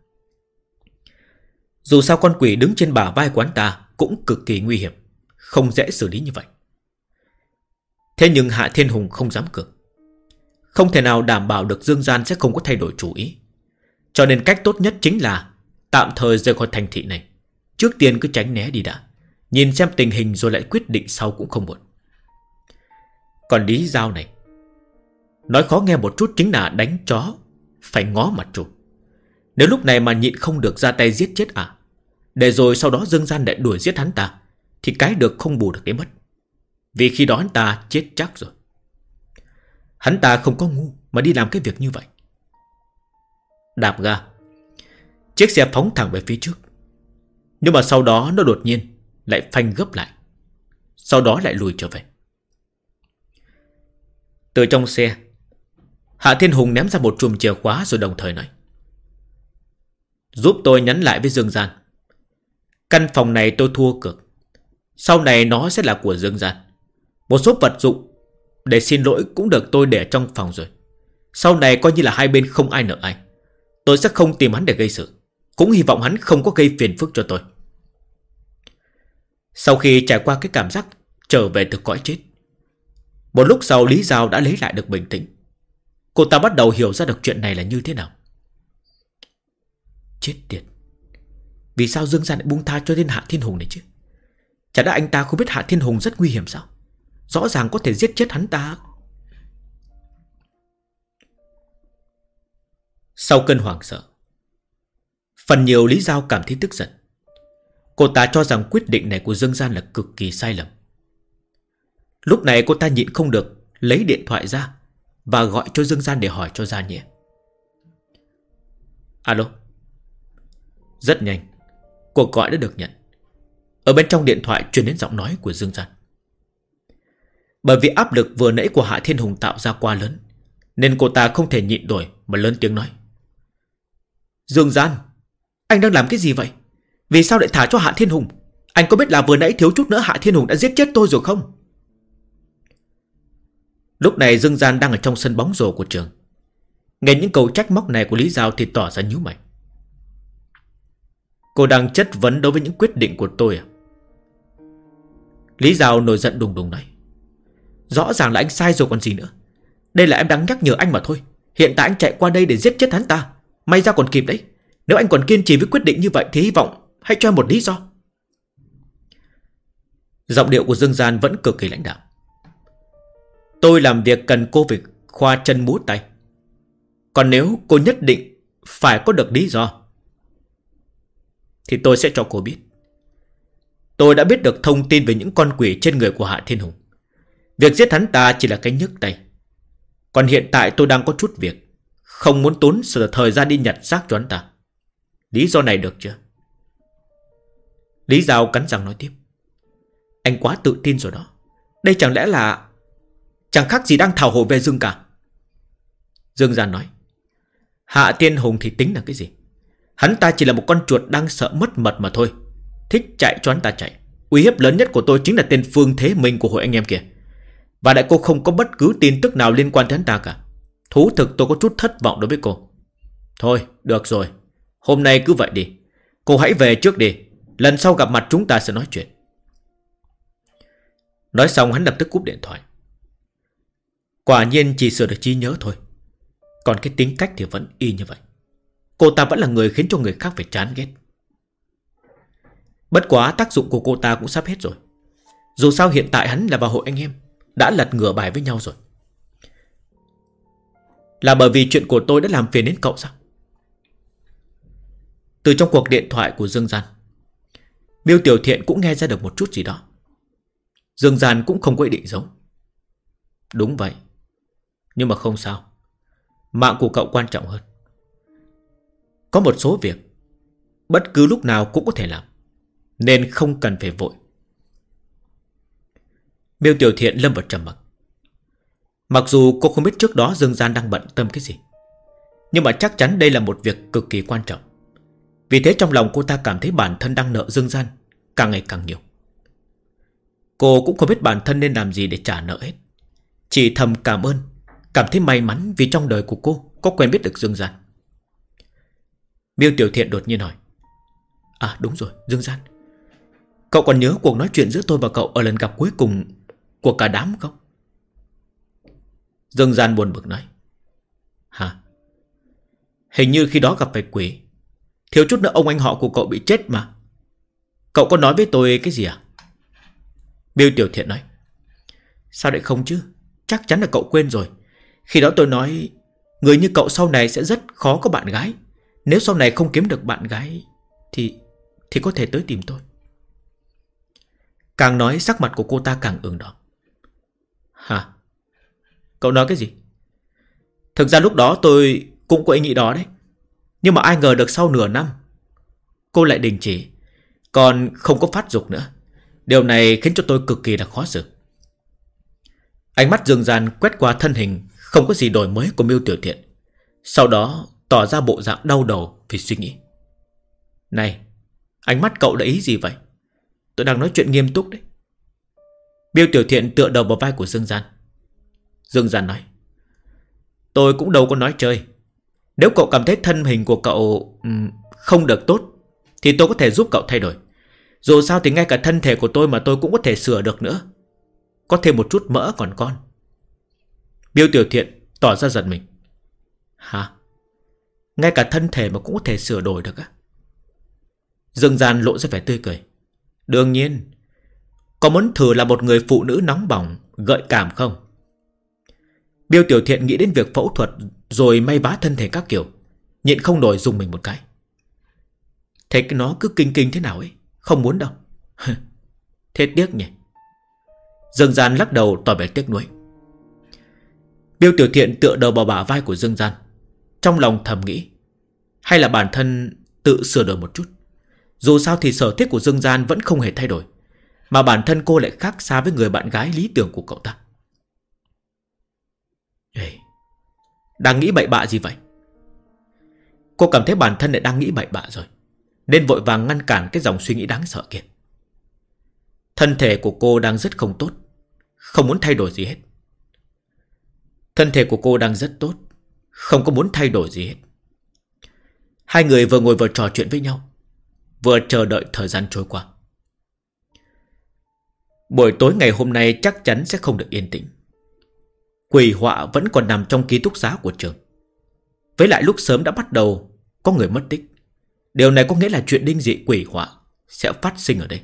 Speaker 1: Dù sao con quỷ đứng trên bả vai của hắn ta cũng cực kỳ nguy hiểm, không dễ xử lý như vậy. Thế nhưng Hạ Thiên Hùng không dám cược, không thể nào đảm bảo được Dương Gian sẽ không có thay đổi chủ ý. Cho nên cách tốt nhất chính là tạm thời rời khỏi thành thị này. Trước tiên cứ tránh né đi đã, nhìn xem tình hình rồi lại quyết định sau cũng không muộn. Còn Lý Giao này, nói khó nghe một chút chính là đánh chó phải ngó mặt chủ. Nếu lúc này mà nhịn không được ra tay giết chết để rồi sau đó Dương Gian lại đuổi giết hắn ta, thì cái được không bù được cái mất. Vì khi đó hắn ta chết chắc rồi. Hắn ta không có ngu mà đi làm cái việc như vậy. Đạp ga, chiếc xe phóng thẳng về phía trước, nhưng mà sau đó nó đột nhiên lại phanh gấp lại, sau đó lại lùi trở về. Từ trong xe, Hạ Thiên Hùng ném ra một chùm chìa khóa rồi đồng thời nói: Giúp tôi nhắn lại với Dương Gian, Căn phòng này tôi thua cược. Sau này nó sẽ là của Dương Gian. Một số vật dụng để xin lỗi cũng được tôi để trong phòng rồi. Sau này coi như là hai bên không ai nợ ai. Tôi sẽ không tìm hắn để gây sự. Cũng hy vọng hắn không có gây phiền phức cho tôi. Sau khi trải qua cái cảm giác trở về từ cõi chết, một lúc sau Lý Giao đã lấy lại được bình tĩnh. Cô ta bắt đầu hiểu ra được chuyện này là như thế nào. Chết tiệt, vì sao Dương Gian lại buông tha cho tên Hạ Thiên Hùng này chứ? Chả đã anh ta không biết Hạ Thiên Hùng rất nguy hiểm sao? Rõ ràng có thể giết chết hắn ta. Sau cơn hoảng sợ, phần nhiều Lý Giao cảm thấy tức giận. Cô ta cho rằng quyết định này của Dương Gian là cực kỳ sai lầm. Lúc này cô ta nhịn không được, lấy điện thoại ra và gọi cho Dương Gian để hỏi cho ra nhẹ. Alo. Rất nhanh, cuộc gọi đã được nhận. Ở bên trong điện thoại truyền đến giọng nói của Dương Gian. Bởi vì áp lực vừa nãy của Hạ Thiên Hùng tạo ra quá lớn, nên cô ta không thể nhịn nổi mà lớn tiếng nói. Dương Gian, anh đang làm cái gì vậy? Vì sao lại thả cho Hạ Thiên Hùng? Anh có biết là vừa nãy thiếu chút nữa Hạ Thiên Hùng đã giết chết tôi rồi không? Lúc này Dương Gian đang ở trong sân bóng rổ của trường. Nghe những câu trách móc này của Lý Giao thì tỏ ra nhíu mày. Cô đang chất vấn đối với những quyết định của tôi à? Lý Giao nổi giận đùng đùng nói. Rõ ràng là anh sai rồi còn gì nữa. Đây là em đang nhắc nhở anh mà thôi. Hiện tại anh chạy qua đây để giết chết hắn ta. May ra còn kịp đấy. Nếu anh còn kiên trì với quyết định như vậy thì hy vọng hãy cho em một lý do. Giọng điệu của Dương Gian vẫn cực kỳ lãnh đạo. Tôi làm việc cần cô việc khoa chân múa tay. Còn nếu cô nhất định phải có được lý do thì tôi sẽ cho cô biết. Tôi đã biết được thông tin về những con quỷ trên người của Hạ Thiên Hùng. Việc giết hắn ta chỉ là cái nhấc tay. Còn hiện tại tôi đang có chút việc, không muốn tốn thời gian đi nhặt xác cho hắn ta. Lý do này được chưa? Lý Giao cắn răng nói tiếp. Anh quá tự tin rồi đó. Đây chẳng lẽ là chẳng khác gì đang thảo hồi về Dương cả. Dương Gian nói. Hạ Thiên Hùng thì tính là cái gì? Hắn ta chỉ là một con chuột đang sợ mất mật mà thôi. Thích chạy cho hắn ta chạy. Uy hiếp lớn nhất của tôi chính là tên Phương Thế Minh của hội anh em kia. Và đại cô không có bất cứ tin tức nào liên quan tới hắn ta cả. Thú thực tôi có chút thất vọng đối với cô. Thôi được rồi, hôm nay cứ vậy đi. Cô hãy về trước đi. Lần sau gặp mặt chúng ta sẽ nói chuyện. Nói xong hắn lập tức cúp điện thoại. Quả nhiên chỉ sửa được trí nhớ thôi. Còn cái tính cách thì vẫn y như vậy. Cô ta vẫn là người khiến cho người khác phải chán ghét. Bất quá tác dụng của cô ta cũng sắp hết rồi. Dù sao hiện tại hắn là vào hội anh em, đã lật ngửa bài với nhau rồi. Là bởi vì chuyện của tôi đã làm phiền đến cậu sao? Từ trong cuộc điện thoại của Dương Gian, Miêu Tiểu Thiện cũng nghe ra được một chút gì đó. Dương Gian cũng không có ý định giấu. Đúng vậy. Nhưng mà không sao. Mạng của cậu quan trọng hơn. Có một số việc bất cứ lúc nào cũng có thể làm, nên không cần phải vội. Miêu Tiểu Thiện lâm vào trầm mặc. Mặc dù cô không biết trước đó Dương Gian đang bận tâm cái gì, nhưng mà chắc chắn đây là một việc cực kỳ quan trọng. Vì thế trong lòng cô ta cảm thấy bản thân đang nợ Dương Gian càng ngày càng nhiều. Cô cũng không biết bản thân nên làm gì để trả nợ hết. Chỉ thầm cảm ơn, cảm thấy may mắn vì trong đời của cô có quen biết được Dương Gian. Miêu Tiểu Thiện đột nhiên hỏi. À đúng rồi, Dương Gian, cậu còn nhớ cuộc nói chuyện giữa tôi và cậu ở lần gặp cuối cùng của cả đám không? Dương Gian buồn bực nói. Hả? Hình như khi đó gặp phải quỷ, thiếu chút nữa ông anh họ của cậu bị chết mà. Cậu có nói với tôi cái gì à? Miêu Tiểu Thiện nói. Sao lại không chứ? Chắc chắn là cậu quên rồi. Khi đó tôi nói người như cậu sau này sẽ rất khó có bạn gái. Nếu sau này không kiếm được bạn gái thì có thể tới tìm tôi. Càng nói sắc mặt của cô ta càng ửng đỏ. Hả? Cậu nói cái gì? Thực ra lúc đó tôi cũng có ý nghĩ đó đấy. Nhưng mà ai ngờ được sau nửa năm cô lại đình chỉ, còn không có phát dục nữa. Điều này khiến cho tôi cực kỳ là khó xử. Ánh mắt Dương Gian quét qua thân hình không có gì đổi mới của Miêu Tiểu Thiện, sau đó tỏ ra bộ dạng đau đầu vì suy nghĩ. Này, Ánh mắt cậu là ý gì vậy? Tôi đang nói chuyện nghiêm túc đấy. Biêu Tiểu Thiện tựa đầu vào vai của Dương Gian. Dương Gian nói: Tôi cũng đâu có nói chơi. Nếu cậu cảm thấy thân hình của cậu không được tốt thì tôi có thể giúp cậu thay đổi. Dù sao thì ngay cả thân thể của tôi mà tôi cũng có thể sửa được nữa. Có thêm một chút mỡ còn con. Biêu Tiểu Thiện tỏ ra giận mình. Hả? Ngay cả thân thể mà cũng có thể sửa đổi được á? Dương Gian lộ ra vẻ tươi cười. Đương nhiên. Có muốn thử là một người phụ nữ nóng bỏng, gợi cảm không? Biêu Tiểu Thiện nghĩ đến việc phẫu thuật rồi may vá thân thể các kiểu, nhịn không nổi dùng mình một cái. Thế cái nó cứ kinh kinh thế nào ấy, không muốn đâu. Thế tiếc nhỉ. Dương Gian lắc đầu tỏ vẻ tiếc nuối. Biêu Tiểu Thiện tựa đầu vào bả vai của Dương Gian, trong lòng thầm nghĩ, hay là bản thân tự sửa đổi một chút. Dù sao thì sở thích của Dương Gian vẫn không hề thay đổi, mà bản thân cô lại khác xa với người bạn gái lý tưởng của cậu ta. Ê, đang nghĩ bậy bạ gì vậy? Cô cảm thấy bản thân lại đang nghĩ bậy bạ rồi, nên vội vàng ngăn cản cái dòng suy nghĩ đáng sợ kia. Thân thể của cô đang rất không tốt, không muốn thay đổi gì hết. Thân thể của cô đang rất tốt, không có muốn thay đổi gì hết. Hai người vừa ngồi vừa trò chuyện với nhau, vừa chờ đợi thời gian trôi qua. Buổi tối ngày hôm nay chắc chắn sẽ không được yên tĩnh. Quỷ họa vẫn còn nằm trong ký túc xá của trường. Với lại lúc sớm đã bắt đầu có người mất tích. Điều này có nghĩa là chuyện đinh dị quỷ họa sẽ phát sinh ở đây.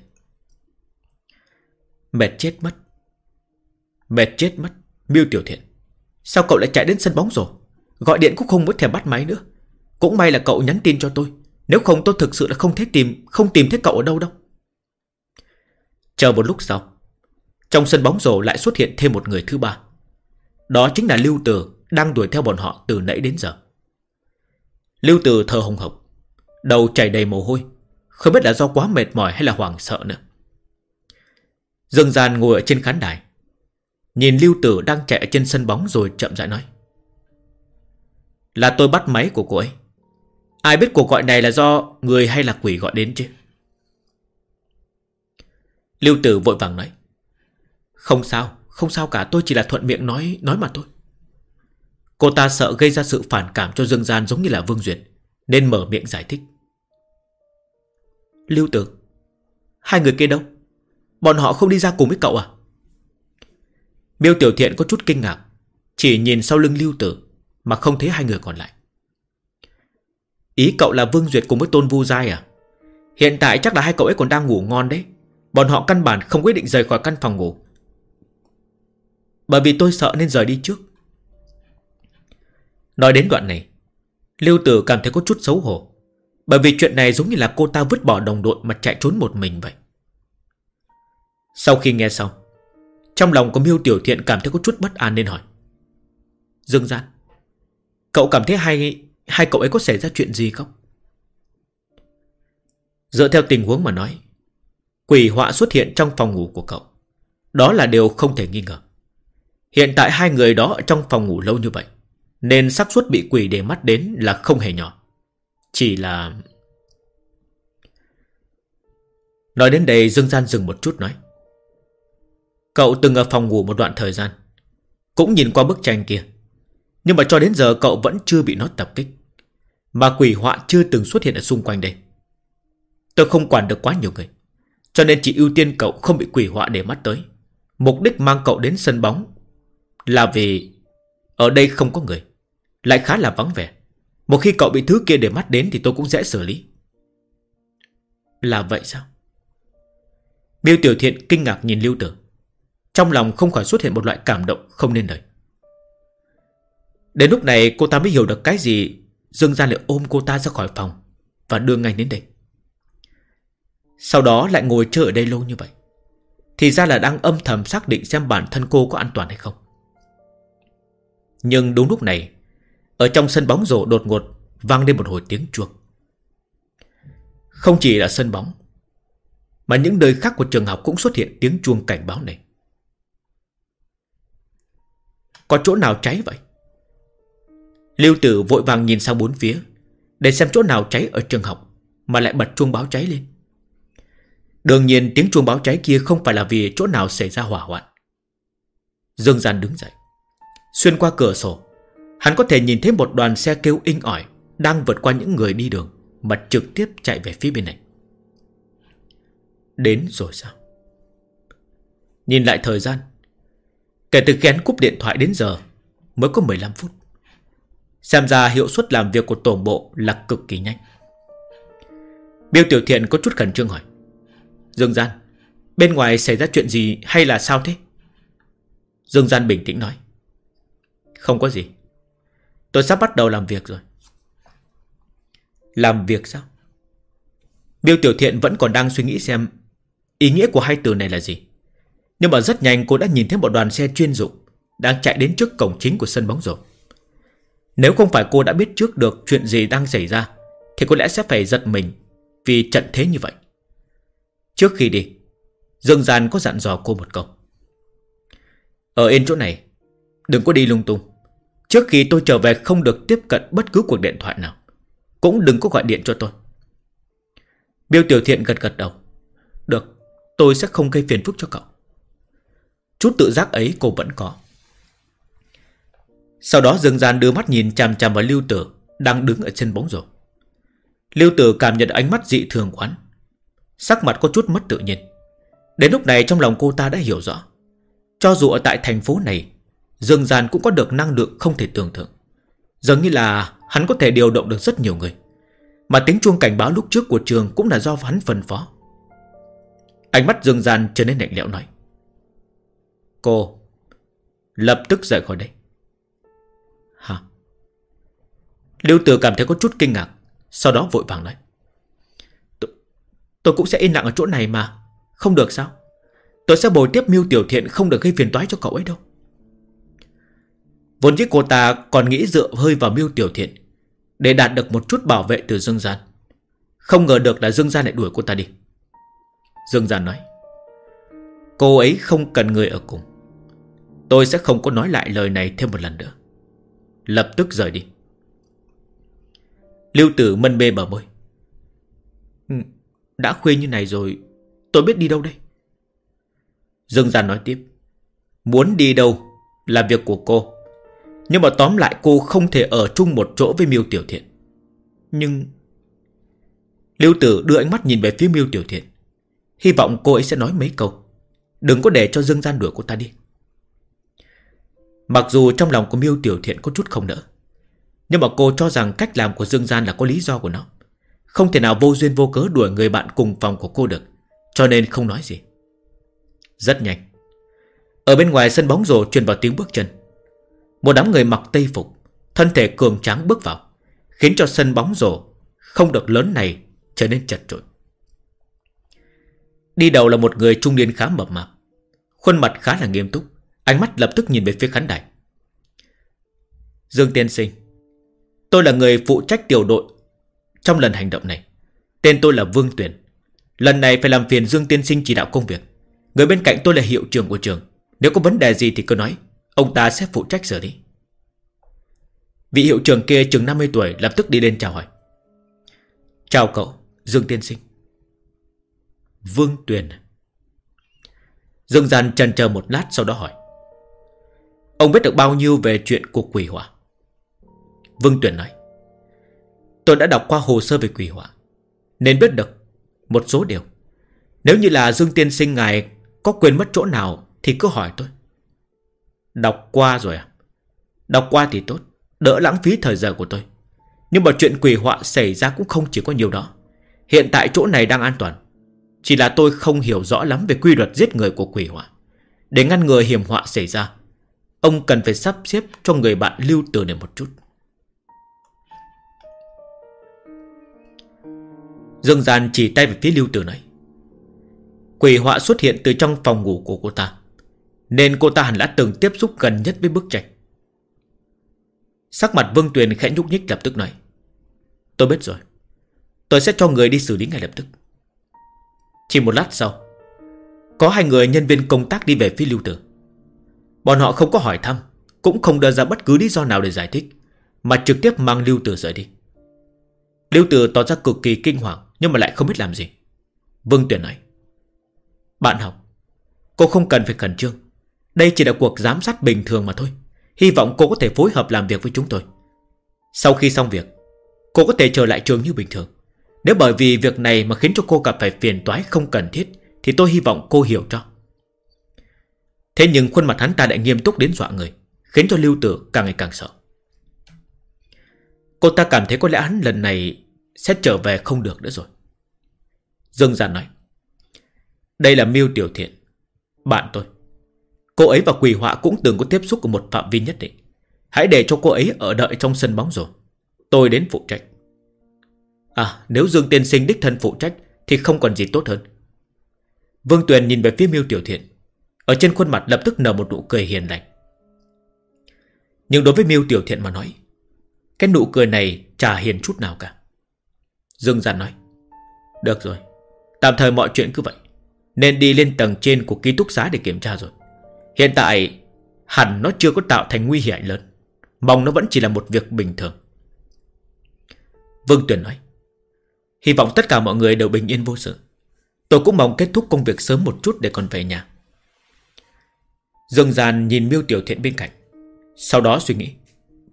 Speaker 1: Mệt chết mất. Mệt chết mất. Biêu Tiểu Thiện, sao cậu lại chạy đến sân bóng rổ? Gọi điện cũng không muốn thèm bắt máy nữa. Cũng may là cậu nhắn tin cho tôi, nếu không tôi thực sự là không tìm thấy cậu ở đâu đâu. Chờ một lúc sau, trong sân bóng rổ lại xuất hiện thêm một người thứ ba. Đó chính là Lưu Từ, đang đuổi theo bọn họ từ nãy đến giờ. Lưu Từ thở hồng hộc, đầu chảy đầy mồ hôi, không biết là do quá mệt mỏi hay là hoảng sợ nữa. Dương Gian ngồi ở trên khán đài, nhìn Lưu Từ đang chạy ở trên sân bóng rồi chậm rãi nói: Là tôi bắt máy của cô ấy. Ai biết cuộc gọi này là do người hay là quỷ gọi đến chứ? Lưu Tử vội vàng nói: Không sao, không sao cả, tôi chỉ là thuận miệng nói mà thôi. Cô ta sợ gây ra sự phản cảm cho Dương Gian giống như là Vương Duyệt, nên mở miệng giải thích. Lưu Tử, hai người kia đâu? Bọn họ không đi ra cùng với cậu à? Biêu Tiểu Thiện có chút kinh ngạc, chỉ nhìn sau lưng Lưu Tử mà không thấy hai người còn lại. Ý cậu là Vương Duyệt cùng với Tôn Vu Giai à? Hiện tại chắc là hai cậu ấy còn đang ngủ ngon đấy. Bọn họ căn bản không quyết định rời khỏi căn phòng ngủ. Bởi vì tôi sợ nên rời đi trước. Nói đến đoạn này, Lưu Tử cảm thấy có chút xấu hổ, bởi vì chuyện này giống như là cô ta vứt bỏ đồng đội mà chạy trốn một mình vậy. Sau khi nghe xong, trong lòng của Miêu Tiểu Thiện cảm thấy có chút bất an nên hỏi: Dương Gian, cậu cảm thấy hai cậu ấy có xảy ra chuyện gì không? Dựa theo tình huống mà nói, quỷ họa xuất hiện trong phòng ngủ của cậu, đó là điều không thể nghi ngờ. Hiện tại hai người đó ở trong phòng ngủ lâu như vậy, nên xác suất bị quỷ để mắt đến là không hề nhỏ. Chỉ là... Nói đến đây Dương Gian dừng một chút nói: Cậu từng ở phòng ngủ một đoạn thời gian, cũng nhìn qua bức tranh kia, nhưng mà cho đến giờ cậu vẫn chưa bị nó tập kích, mà quỷ họa chưa từng xuất hiện ở xung quanh đây. Tôi không quản được quá nhiều người, cho nên chỉ ưu tiên cậu không bị quỷ họa để mắt tới. Mục đích mang cậu đến sân bóng là vì ở đây không có người, lại khá là vắng vẻ. Một khi cậu bị thứ kia để mắt đến thì tôi cũng dễ xử lý. Là vậy sao? Miêu Tiểu Thiện kinh ngạc nhìn Lưu Tử, trong lòng không khỏi xuất hiện một loại cảm động không nên lời. Đến lúc này cô ta mới hiểu được cái gì Dương Gian lại ôm cô ta ra khỏi phòng và đưa ngay đến đây. Sau đó lại ngồi chờ ở đây lâu như vậy, thì ra là đang âm thầm xác định xem bản thân cô có an toàn hay không. Nhưng đúng lúc này, ở trong sân bóng rổ đột ngột vang lên một hồi tiếng chuông. Không chỉ là sân bóng, mà những nơi khác của trường học cũng xuất hiện tiếng chuông cảnh báo này. Có chỗ nào cháy vậy? Lưu Tử vội vàng nhìn sang bốn phía để xem chỗ nào cháy ở trường học mà lại bật chuông báo cháy lên. Đương nhiên tiếng chuông báo cháy kia không phải là vì chỗ nào xảy ra hỏa hoạn. Dương Gian đứng dậy. Xuyên qua cửa sổ, hắn có thể nhìn thấy một đoàn xe kêu inh ỏi đang vượt qua những người đi đường mà trực tiếp chạy về phía bên này. Đến rồi sao? Nhìn lại thời gian, kể từ khi hắn cúp điện thoại đến giờ mới có 15 phút. Xem ra hiệu suất làm việc của tổng bộ là cực kỳ nhanh. Biêu Tiểu Thiện có chút khẩn trương hỏi: Dương Gian, bên ngoài xảy ra chuyện gì hay là sao thế? Dương Gian bình tĩnh nói: Không có gì, tôi sắp bắt đầu làm việc rồi. Làm việc sao? Biêu Tiểu Thiện vẫn còn đang suy nghĩ xem ý nghĩa của hai từ này là gì. Nhưng mà rất nhanh cô đã nhìn thấy một đoàn xe chuyên dụng đang chạy đến trước cổng chính của sân bóng rổ. Nếu không phải cô đã biết trước được chuyện gì đang xảy ra thì có lẽ sẽ phải giật mình vì trận thế như vậy. Trước khi đi, Dương Gian có dặn dò cô một câu: Ở yên chỗ này, đừng có đi lung tung. Trước khi tôi trở về không được tiếp cận bất cứ cuộc điện thoại nào, cũng đừng có gọi điện cho tôi. Biêu Tiểu Thiện gật gật đầu: Được, tôi sẽ không gây phiền phức cho cậu. Chút tự giác ấy cô vẫn có. Sau đó Dương Gian đưa mắt nhìn chằm chằm vào Lưu Tử đang đứng ở trên bóng rổ. Lưu Tử cảm nhận ánh mắt dị thường của hắn, sắc mặt có chút mất tự nhiên. Đến lúc này trong lòng cô ta đã hiểu rõ, cho dù ở tại thành phố này, Dương Gian cũng có được năng lượng không thể tưởng tượng. Dường như là hắn có thể điều động được rất nhiều người, mà tiếng chuông cảnh báo lúc trước của trường cũng là do hắn phân phó. Ánh mắt Dương Gian trở nên lạnh lẽo nói: Cô lập tức rời khỏi đây. Hả? Lưu Tử cảm thấy có chút kinh ngạc, sau đó vội vàng nói: Tôi cũng sẽ yên lặng ở chỗ này mà, không được sao? Tôi sẽ bồi tiếp Biêu Tiểu Thiện, không được gây phiền toái cho cậu ấy đâu. Vốn dĩ cô ta còn nghĩ dựa hơi vào Biêu Tiểu Thiện để đạt được một chút bảo vệ từ Dương Gian. Không ngờ được là Dương Gian lại đuổi cô ta đi. Dương Gian nói: Cô ấy không cần người ở cùng. Tôi sẽ không có nói lại lời này thêm một lần nữa. Lập tức rời đi. Lưu Tử mân mê bờ môi: Đã khuya như này rồi, tôi biết đi đâu đây? Dương Gian nói tiếp: Muốn đi đâu là việc của cô, nhưng mà tóm lại cô không thể ở chung một chỗ với Biêu Tiểu Thiện. Nhưng... Lưu Tử đưa ánh mắt nhìn về phía Biêu Tiểu Thiện, hy vọng cô ấy sẽ nói mấy câu, đừng có để cho Dương Gian đuổi cô ta đi. Mặc dù trong lòng của Biêu Tiểu Thiện có chút không nỡ, nhưng mà cô cho rằng cách làm của Dương Gian là có lý do của nó, không thể nào vô duyên vô cớ đuổi người bạn cùng phòng của cô được, cho nên không nói gì. Rất nhanh, ở bên ngoài sân bóng rổ truyền vào tiếng bước chân. Một đám người mặc tây phục, thân thể cường tráng bước vào, khiến cho sân bóng rổ không được lớn này trở nên chật chội. Đi đầu là một người trung niên khá mập mạp, khuôn mặt khá là nghiêm túc, ánh mắt lập tức nhìn về phía khán đài. Dương tiên sinh, tôi là người phụ trách tiểu đội trong lần hành động này. Tên tôi là Vương Tuyển. Lần này phải làm phiền Dương tiên sinh chỉ đạo công việc. Người bên cạnh tôi là hiệu trưởng của trường. Nếu có vấn đề gì thì cứ nói, ông ta sẽ phụ trách xử lý. Vị hiệu trưởng kia chừng 50 tuổi lập tức đi lên chào hỏi. Chào cậu, Dương tiên sinh. Vương Tuyền. Dương Gian chần chờ một lát sau đó hỏi: Ông biết được bao nhiêu về chuyện của quỷ hỏa? Vương Tuyền nói: Tôi đã đọc qua hồ sơ về quỷ hỏa, nên biết được một số điều. Nếu như là Dương tiên sinh ngài có quên mất chỗ nào thì cứ hỏi tôi. Đọc qua rồi à? Đọc qua thì tốt, đỡ lãng phí thời giờ của tôi. Nhưng mà chuyện quỷ họa xảy ra cũng không chỉ có nhiều đó. Hiện tại chỗ này đang an toàn, chỉ là tôi không hiểu rõ lắm về quy luật giết người của quỷ họa. Để ngăn ngừa hiểm họa xảy ra, ông cần phải sắp xếp cho người bạn Lưu Tử này một chút. Dương Gian chỉ tay về phía Lưu Tử nói: Quỷ họa xuất hiện từ trong phòng ngủ của cô ta, nên cô ta hẳn đã từng tiếp xúc gần nhất với bức tranh. Sắc mặt Vương Tuyền khẽ nhúc nhích, lập tức nói: Tôi biết rồi, tôi sẽ cho người đi xử lý ngay lập tức. Chỉ một lát sau, có 2 người nhân viên công tác đi về phía Lưu Tử. Bọn họ không có hỏi thăm, cũng không đưa ra bất cứ lý do nào để giải thích, mà trực tiếp mang Lưu Tử rời đi. Lưu Tử tỏ ra cực kỳ kinh hoàng, nhưng mà lại không biết làm gì. Vương Tuyền nói: Bạn học, cô không cần phải khẩn trương. Đây chỉ là cuộc giám sát bình thường mà thôi. Hy vọng cô có thể phối hợp làm việc với chúng tôi. Sau khi xong việc, cô có thể trở lại trường như bình thường. Nếu bởi vì việc này mà khiến cho cô gặp phải phiền toái không cần thiết thì tôi hy vọng cô hiểu cho. Thế nhưng khuôn mặt hắn ta lại nghiêm túc đến dọa người, khiến cho Lưu Tử càng ngày càng sợ. Cô ta cảm thấy có lẽ hắn lần này sẽ trở về không được nữa rồi. Dương Gian nói, đây là Miêu Tiểu Thiện, bạn tôi. Cô ấy và Quỳ Họa cũng từng có tiếp xúc ở một phạm vi nhất định. Hãy để cho cô ấy ở đợi trong sân bóng rồi, tôi đến phụ trách. À, nếu Dương tiên sinh đích thân phụ trách thì không còn gì tốt hơn. Vương Tuyền nhìn về phía Miêu Tiểu Thiện, ở trên khuôn mặt lập tức nở một nụ cười hiền lành. Nhưng đối với Miêu Tiểu Thiện mà nói, cái nụ cười này chả hiền chút nào cả. Dương Gian nói, được rồi, tạm thời mọi chuyện cứ vậy. Nên đi lên tầng trên của ký túc xá để kiểm tra rồi. Hiện tại hẳn nó chưa có tạo thành nguy hiểm lớn. Mong nó vẫn chỉ là một việc bình thường. Vương Tuyền nói, hy vọng tất cả mọi người đều bình yên vô sự. Tôi cũng mong kết thúc công việc sớm một chút để còn về nhà. Dương Gian nhìn Miêu Tiểu Thiện bên cạnh, sau đó suy nghĩ.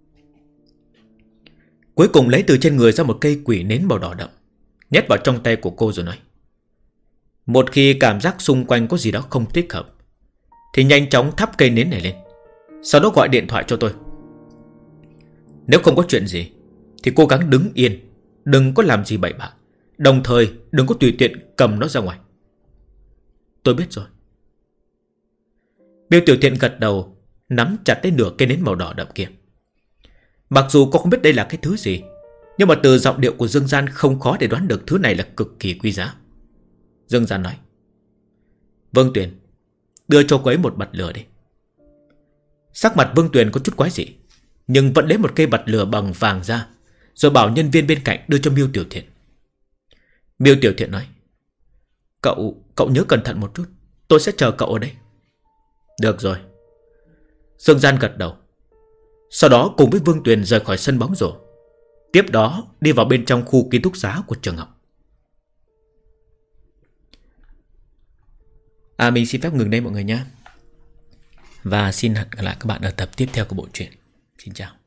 Speaker 1: Cuối cùng lấy từ trên người ra một cây quỷ nến màu đỏ đậm, nhét vào trong tay của cô rồi nói, một khi cảm giác xung quanh có gì đó không thích hợp thì nhanh chóng thắp cây nến này lên, sau đó gọi điện thoại cho tôi. Nếu không có chuyện gì thì cố gắng đứng yên, đừng có làm gì bậy bạ. Đồng thời đừng có tùy tiện cầm nó ra ngoài. Tôi biết rồi. Miêu Tiểu Thiện gật đầu, nắm chặt lấy nửa cây nến màu đỏ đậm kia. Mặc dù cô không biết đây là cái thứ gì, nhưng mà từ giọng điệu của Dương Gian không khó để đoán được thứ này là cực kỳ quý giá. Dương Gian nói, Vương Tuyền, đưa cho cô ấy một bật lửa đi. Sắc mặt Vương Tuyền có chút quái dị, nhưng vẫn lấy một cây bật lửa bằng vàng ra, rồi bảo nhân viên bên cạnh đưa cho Miêu Tiểu Thiện. Miêu Tiểu Thiện nói, Cậu nhớ cẩn thận một chút, tôi sẽ chờ cậu ở đây. Được rồi. Dương Gian gật đầu, sau đó cùng với Vương Tuyền rời khỏi sân bóng rổ, tiếp đó đi vào bên trong khu ký túc xá của trường học. Mình xin phép ngừng đây mọi người nhé. Và xin hẹn gặp lại các bạn ở tập tiếp theo của bộ truyện. Xin chào.